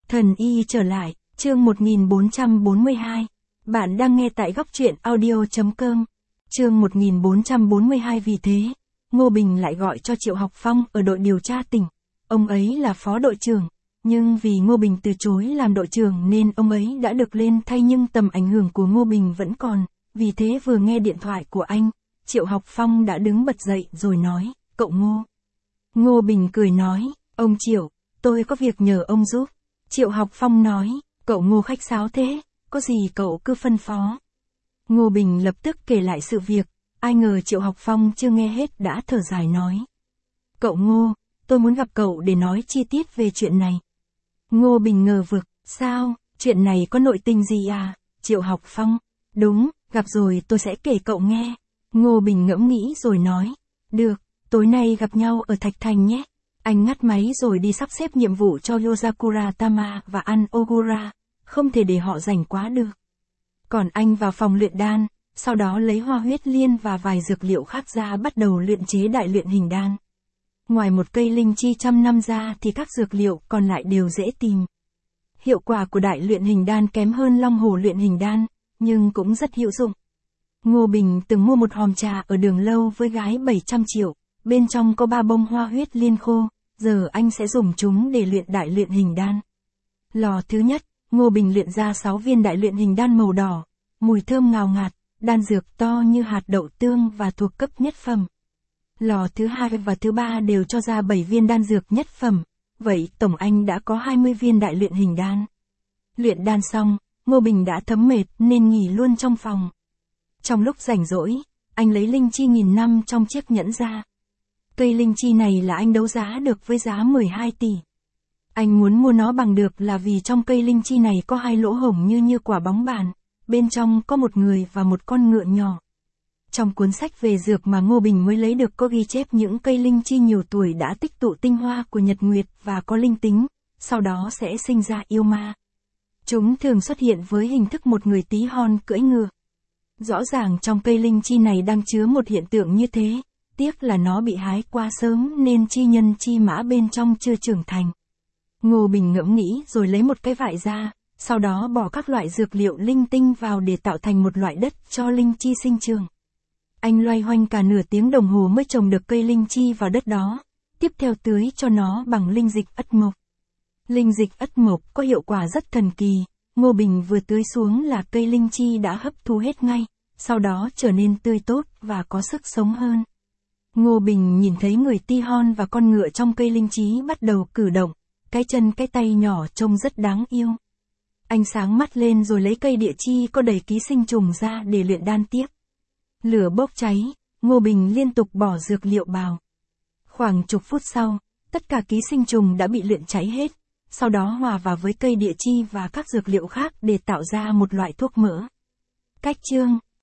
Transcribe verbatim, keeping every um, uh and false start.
Thần y trở lại, chương một nghìn bốn trăm bốn mươi hai. Bạn đang nghe tại góc truyện audio chấm com. Chương một nghìn bốn trăm bốn mươi hai. Vì thế, Ngô Bình lại gọi cho Triệu Học Phong ở đội điều tra tỉnh. Ông ấy là phó đội trưởng, nhưng vì Ngô Bình từ chối làm đội trưởng nên ông ấy đã được lên thay, nhưng tầm ảnh hưởng của Ngô Bình vẫn còn. Vì thế vừa nghe điện thoại của anh, Triệu Học Phong đã đứng bật dậy rồi nói, cậu Ngô. Ngô Bình cười nói, ông Triệu, tôi có việc nhờ ông giúp. Triệu Học Phong nói, cậu Ngô khách sáo thế, có gì cậu cứ phân phó. Ngô Bình lập tức kể lại sự việc, ai ngờ Triệu Học Phong chưa nghe hết đã thở dài nói. Cậu Ngô, tôi muốn gặp cậu để nói chi tiết về chuyện này. Ngô Bình ngờ vực, sao, chuyện này có nội tình gì à? Triệu Học Phong, đúng, gặp rồi tôi sẽ kể cậu nghe. Ngô Bình ngẫm nghĩ rồi nói, được, tối nay gặp nhau ở Thạch Thành nhé. Anh ngắt máy rồi đi sắp xếp nhiệm vụ cho Yozakura Tama và An Ogura, không thể để họ rảnh quá được. Còn anh vào phòng luyện đan, sau đó lấy hoa huyết liên và vài dược liệu khác ra bắt đầu luyện chế đại luyện hình đan. Ngoài một cây linh chi trăm năm ra thì các dược liệu còn lại đều dễ tìm. Hiệu quả của đại luyện hình đan kém hơn long hổ luyện hình đan, nhưng cũng rất hữu dụng. Ngô Bình từng mua một hòm trà ở Đường Lâu với gái bảy trăm triệu, bên trong có ba bông hoa huyết liên khô, giờ anh sẽ dùng chúng để luyện đại luyện hình đan. Lò thứ nhất, Ngô Bình luyện ra sáu viên đại luyện hình đan màu đỏ, mùi thơm ngào ngạt, đan dược to như hạt đậu tương và thuộc cấp nhất phẩm. Lò thứ hai và thứ ba đều cho ra bảy viên đan dược nhất phẩm, vậy tổng anh đã có hai mươi viên đại luyện hình đan. Luyện đan xong, Ngô Bình đã thấm mệt nên nghỉ luôn trong phòng. Trong lúc rảnh rỗi, anh lấy linh chi nghìn năm trong chiếc nhẫn ra. Cây linh chi này là anh đấu giá được với giá mười hai tỷ. Anh muốn mua nó bằng được là vì trong cây linh chi này có hai lỗ hổng như như quả bóng bàn, bên trong có một người và một con ngựa nhỏ. Trong cuốn sách về dược mà Ngô Bình mới lấy được có ghi chép những cây linh chi nhiều tuổi đã tích tụ tinh hoa của nhật nguyệt và có linh tính, sau đó sẽ sinh ra yêu ma. Chúng thường xuất hiện với hình thức một người tí hon cưỡi ngựa. Rõ ràng trong cây linh chi này đang chứa một hiện tượng như thế, tiếc là nó bị hái qua sớm nên chi nhân chi mã bên trong chưa trưởng thành. Ngô Bình ngẫm nghĩ rồi lấy một cái vại ra, sau đó bỏ các loại dược liệu linh tinh vào để tạo thành một loại đất cho linh chi sinh trưởng. Anh loay hoanh cả nửa tiếng đồng hồ mới trồng được cây linh chi vào đất đó, tiếp theo tưới cho nó bằng linh dịch ất mộc. Linh dịch ất mộc có hiệu quả rất thần kỳ, Ngô Bình vừa tưới xuống là cây linh chi đã hấp thu hết ngay, sau đó trở nên tươi tốt và có sức sống hơn. Ngô Bình nhìn thấy người ti hon và con ngựa trong cây linh chi bắt đầu cử động, cái chân cái tay nhỏ trông rất đáng yêu. Anh sáng mắt lên rồi lấy cây địa chi có đầy ký sinh trùng ra để luyện đan tiếp. Lửa bốc cháy, Ngô Bình liên tục bỏ dược liệu vào. Khoảng chục phút sau, tất cả ký sinh trùng đã bị luyện cháy hết, sau đó hòa vào với cây địa chi và các dược liệu khác để tạo ra một loại thuốc mỡ. Cách chương